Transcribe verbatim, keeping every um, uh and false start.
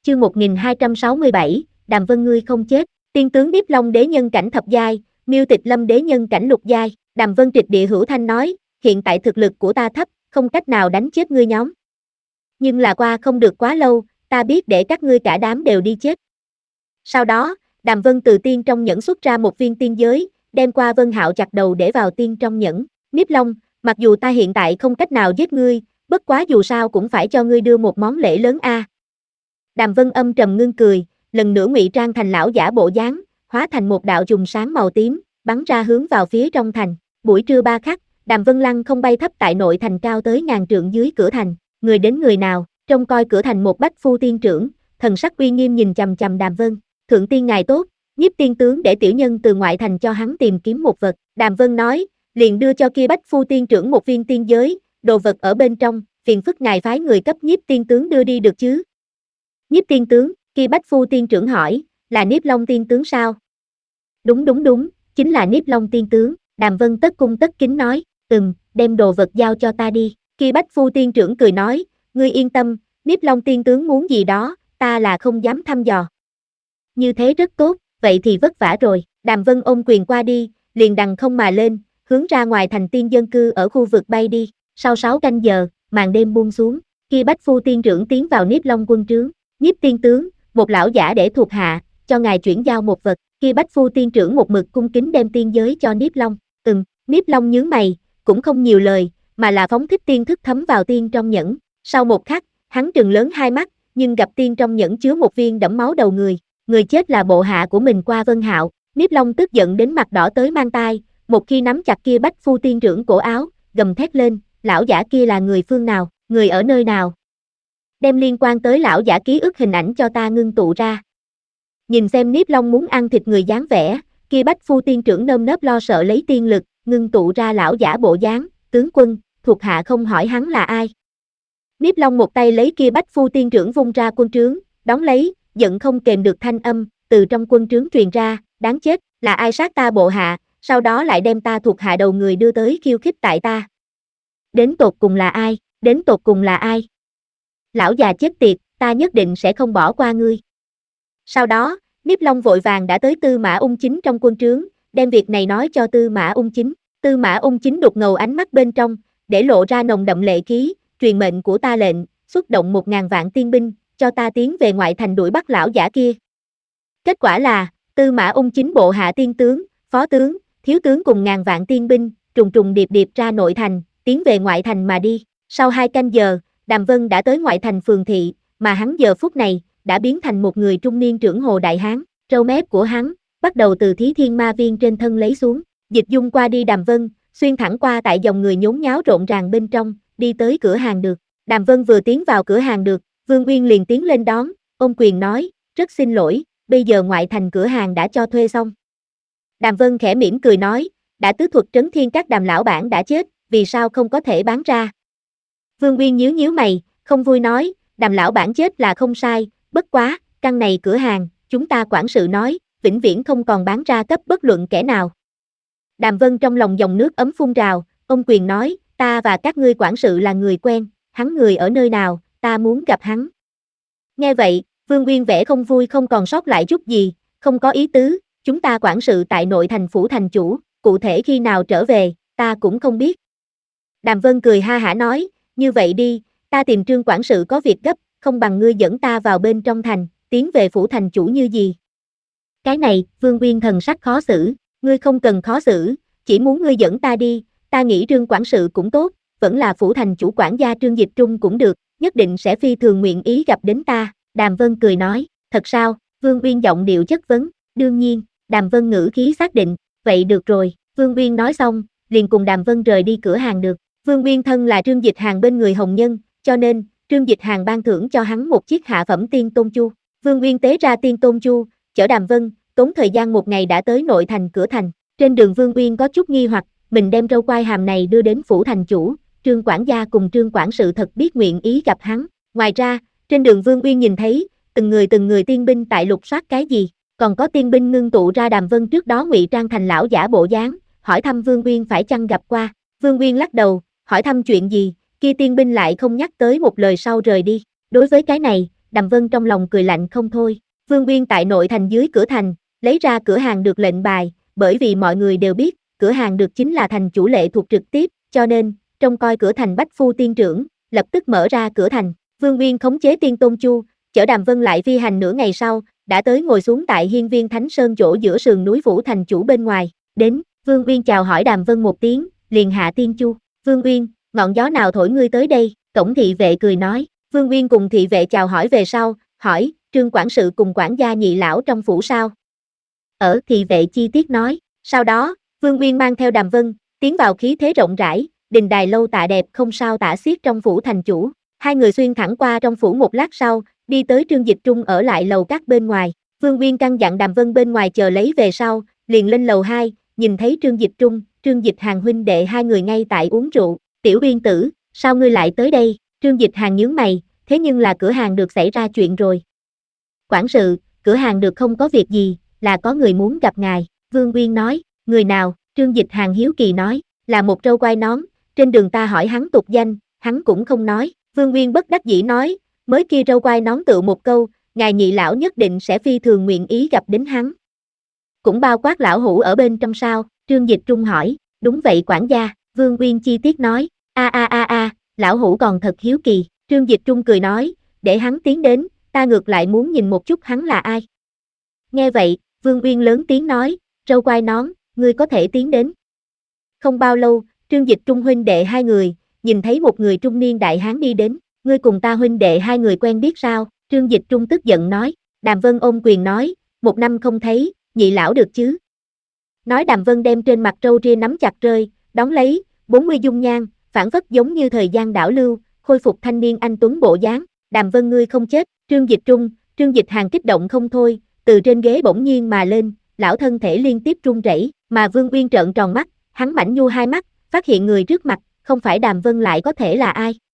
chương một nghìn hai trăm sáu mươi bảy, Đàm Vân ngươi không chết, tiên tướng Niếp Long đế nhân cảnh thập giai, Miêu Tịch Lâm đế nhân cảnh lục giai, Đàm Vân trịch địa hữu thanh nói, hiện tại thực lực của ta thấp, không cách nào đánh chết ngươi nhóm. Nhưng là qua không được quá lâu, ta biết để các ngươi cả đám đều đi chết. Sau đó, Đàm Vân từ tiên trong nhẫn xuất ra một viên tiên giới, đem qua Vân Hạo chặt đầu để vào tiên trong nhẫn. Niếp Long, mặc dù ta hiện tại không cách nào giết ngươi, bất quá dù sao cũng phải cho ngươi đưa một món lễ lớn a. Đàm Vân âm trầm ngưng cười, lần nữa ngụy trang thành lão giả bộ dáng, hóa thành một đạo chùm sáng màu tím, bắn ra hướng vào phía trong thành. Buổi trưa ba khắc, Đàm Vân lăng không bay thấp tại nội thành cao tới ngàn trượng dưới cửa thành, người đến người nào, trông coi cửa thành một bách phu tiên trưởng, thần sắc uy nghiêm nhìn chằm chằm Đàm Vân. Thượng tiên ngài tốt, Nhiếp tiên tướng để tiểu nhân từ ngoại thành cho hắn tìm kiếm một vật. Đàm Vân nói, liền đưa cho kia bách phu tiên trưởng một viên tiên giới, đồ vật ở bên trong, phiền phức ngài phái người cấp Nhiếp tiên tướng đưa đi được chứ? Nhiếp tiên tướng, kia bách phu tiên trưởng hỏi, là Niếp Long tiên tướng sao? Đúng đúng đúng, chính là Niếp Long tiên tướng. Đàm Vân tất cung tất kính nói, ừm, đem đồ vật giao cho ta đi. Kia bách phu tiên trưởng cười nói, ngươi yên tâm, Niếp Long tiên tướng muốn gì đó, ta là không dám thăm dò. Như thế rất tốt, vậy thì vất vả rồi. Đàm Vân ôm quyền qua đi, liền đằng không mà lên, hướng ra ngoài thành tiên dân cư ở khu vực bay đi. Sau sáu canh giờ, màn đêm buông xuống, kia bách phu tiên trưởng tiến vào Niếp Long quân trướng. Nhiếp tiên tướng, một lão giả để thuộc hạ, cho ngài chuyển giao một vật. Kia bách phu tiên trưởng một mực cung kính đem tiên giới cho Niếp Long. Ừm, Niếp Long nhướng mày, cũng không nhiều lời, mà là phóng thích tiên thức thấm vào tiên trong nhẫn. Sau một khắc, hắn trừng lớn hai mắt, nhưng gặp tiên trong nhẫn chứa một viên đẫm máu đầu người. Người chết là bộ hạ của mình qua Vân Hạo. Niếp Long tức giận đến mặt đỏ tới mang tai, một khi nắm chặt kia bách phu tiên trưởng cổ áo, gầm thét lên, lão giả kia là người phương nào, người ở nơi nào? Đem liên quan tới lão giả ký ức hình ảnh cho ta ngưng tụ ra. Nhìn xem Niếp Long muốn ăn thịt người dáng vẻ, kia bách phu tiên trưởng nơm nớp lo sợ lấy tiên lực, ngưng tụ ra lão giả bộ dáng, tướng quân, thuộc hạ không hỏi hắn là ai. Niếp Long một tay lấy kia bách phu tiên trưởng vung ra quân trướng, đón lấy, giận không kềm được thanh âm, từ trong quân trướng truyền ra, đáng chết, là ai sát ta bộ hạ, sau đó lại đem ta thuộc hạ đầu người đưa tới khiêu khích tại ta. Đến tột cùng là ai, đến tột cùng là ai? Lão già chết tiệt, ta nhất định sẽ không bỏ qua ngươi. Sau đó, Niếp Long vội vàng đã tới Tư Mã Ung Chính trong quân trướng, đem việc này nói cho Tư Mã Ung Chính. Tư Mã Ung Chính đục ngầu ánh mắt bên trong, để lộ ra nồng đậm lệ khí, truyền mệnh của ta lệnh, xuất động một ngàn vạn tiên binh, cho ta tiến về ngoại thành đuổi bắt lão giả kia. Kết quả là, Tư Mã Ung Chính bộ hạ tiên tướng, phó tướng, thiếu tướng cùng ngàn vạn tiên binh, trùng trùng điệp điệp ra nội thành, tiến về ngoại thành mà đi. Sau hai canh giờ, Đàm Vân đã tới ngoại thành phường thị, mà hắn giờ phút này, đã biến thành một người trung niên trưởng hồ đại hán, râu mép của hắn, bắt đầu từ thí thiên ma viên trên thân lấy xuống, dịch dung qua đi Đàm Vân, xuyên thẳng qua tại dòng người nhốn nháo rộn ràng bên trong, đi tới cửa hàng được. Đàm Vân vừa tiến vào cửa hàng được, Vương Uyên liền tiến lên đón, ôm quyền nói, rất xin lỗi, bây giờ ngoại thành cửa hàng đã cho thuê xong. Đàm Vân khẽ mỉm cười nói, đã tứ thuật trấn thiên các Đàm lão bản đã chết, vì sao không có thể bán ra? Vương Uyên nhíu nhíu mày, không vui nói, Đàm lão bản chết là không sai, bất quá, căn này cửa hàng, chúng ta quản sự nói, vĩnh viễn không còn bán ra cấp bất luận kẻ nào. Đàm Vân trong lòng dòng nước ấm phun trào, ông quyền nói, ta và các ngươi quản sự là người quen, hắn người ở nơi nào, ta muốn gặp hắn. Nghe vậy, Vương Uyên vẻ không vui không còn sót lại chút gì, không có ý tứ, chúng ta quản sự tại nội thành phủ thành chủ, cụ thể khi nào trở về, ta cũng không biết. Đàm Vân cười ha hả nói, như vậy đi, ta tìm Trương quản sự có việc gấp, không bằng ngươi dẫn ta vào bên trong thành, tiến về phủ thành chủ như gì. Cái này, Vương Uyên thần sắc khó xử, ngươi không cần khó xử, chỉ muốn ngươi dẫn ta đi, ta nghĩ Trương quản sự cũng tốt, vẫn là phủ thành chủ quản gia Trương Dịch Trung cũng được, nhất định sẽ phi thường nguyện ý gặp đến ta. Đàm Vân cười nói, thật sao? Vương Uyên giọng điệu chất vấn, đương nhiên, Đàm Vân ngữ khí xác định, vậy được rồi, Vương Uyên nói xong, liền cùng Đàm Vân rời đi cửa hàng được. Vương Uyên thân là Trương Dịch Hàng bên người hồng nhân, cho nên, Trương Dịch Hàng ban thưởng cho hắn một chiếc hạ phẩm tiên tôn chu. Vương Uyên tế ra tiên tôn chu, chở Đàm Vân, tốn thời gian một ngày đã tới nội thành cửa thành. Trên đường Vương Uyên có chút nghi hoặc, mình đem râu quai hàm này đưa đến phủ thành chủ, Trương quản gia cùng Trương quản sự thật biết nguyện ý gặp hắn. Ngoài ra, trên đường Vương Uyên nhìn thấy, từng người từng người tiên binh tại lục soát cái gì, còn có tiên binh ngưng tụ ra Đàm Vân trước đó ngụy trang thành lão giả bộ dáng, hỏi thăm Vương Uyên phải chăng gặp qua. Vương Uyên lắc đầu, hỏi thăm chuyện gì, kia tiên binh lại không nhắc tới một lời sau rời đi. Đối với cái này, Đàm Vân trong lòng cười lạnh không thôi. Vương Uyên tại nội thành dưới cửa thành, lấy ra cửa hàng được lệnh bài, bởi vì mọi người đều biết, cửa hàng được chính là thành chủ lệ thuộc trực tiếp, cho nên, trông coi cửa thành Bách Phu Tiên Trưởng, lập tức mở ra cửa thành. Vương Uyên khống chế Tiên Tôn Chu, chở Đàm Vân lại phi hành nửa ngày sau, đã tới ngồi xuống tại hiên viên Thánh Sơn chỗ giữa sườn núi Vũ thành chủ bên ngoài. Đến, Vương Uyên chào hỏi Đàm Vân một tiếng, liền hạ tiên chu. Vương Uyên, ngọn gió nào thổi ngươi tới đây? Cổng thị vệ cười nói. Vương Uyên cùng thị vệ chào hỏi về sau, hỏi, Trương quản sự cùng quản gia Nhị lão trong phủ sao? Ở, thị vệ chi tiết nói. Sau đó, Vương Uyên mang theo Đàm Vân, tiến vào khí thế rộng rãi, đình đài lâu tạ đẹp không sao tả xiết trong phủ thành chủ. Hai người xuyên thẳng qua trong phủ một lát sau, đi tới Trương Dịch Trung ở lại lầu các bên ngoài. Vương Uyên căn dặn Đàm Vân bên ngoài chờ lấy về sau, liền lên lầu hai, nhìn thấy Trương Dịch Trung, Trương Dịch Hàn huynh đệ hai người ngay tại uống rượu. Tiểu Uyên tử, sao ngươi lại tới đây? Trương Dịch Hàn nhướng mày, thế nhưng là cửa hàng được xảy ra chuyện rồi. Quản sự, cửa hàng được không có việc gì, là có người muốn gặp ngài. Vương Uyên nói, người nào? Trương Dịch Hàn hiếu kỳ nói, là một râu quai nón, trên đường ta hỏi hắn tục danh, hắn cũng không nói. Vương Uyên bất đắc dĩ nói, mới kia râu quai nón tự một câu, ngài Nhị lão nhất định sẽ phi thường nguyện ý gặp đến hắn. Cũng bao quát lão hủ ở bên trong sao? Trương Dịch Trung hỏi, đúng vậy quản gia. Vương Uyên chi tiết nói, a a a a, lão hủ còn thật hiếu kỳ. Trương Dịch Trung cười nói, để hắn tiến đến, ta ngược lại muốn nhìn một chút hắn là ai. Nghe vậy, Vương Uyên lớn tiếng nói, râu quai nón, ngươi có thể tiến đến. Không bao lâu, Trương Dịch Trung huynh đệ hai người, nhìn thấy một người trung niên đại hán đi đến, ngươi cùng ta huynh đệ hai người quen biết sao? Trương Dịch Trung tức giận nói. Đàm Vân ôm quyền nói, một năm không thấy, Nhị lão được chứ? Nói Đàm Vân đem trên mặt râu ria nắm chặt rơi, đón lấy, bốn mươi dung nhan, phản phất giống như thời gian đảo lưu, khôi phục thanh niên anh tuấn bộ dáng. Đàm Vân ngươi không chết. Trương Dịch Trung, Trương Dịch Hàn kích động không thôi, từ trên ghế bỗng nhiên mà lên, lão thân thể liên tiếp run rẩy, mà Vương Uyên trợn tròn mắt, hắn mảnh nhu hai mắt, phát hiện người trước mặt, không phải Đàm Vân lại có thể là ai?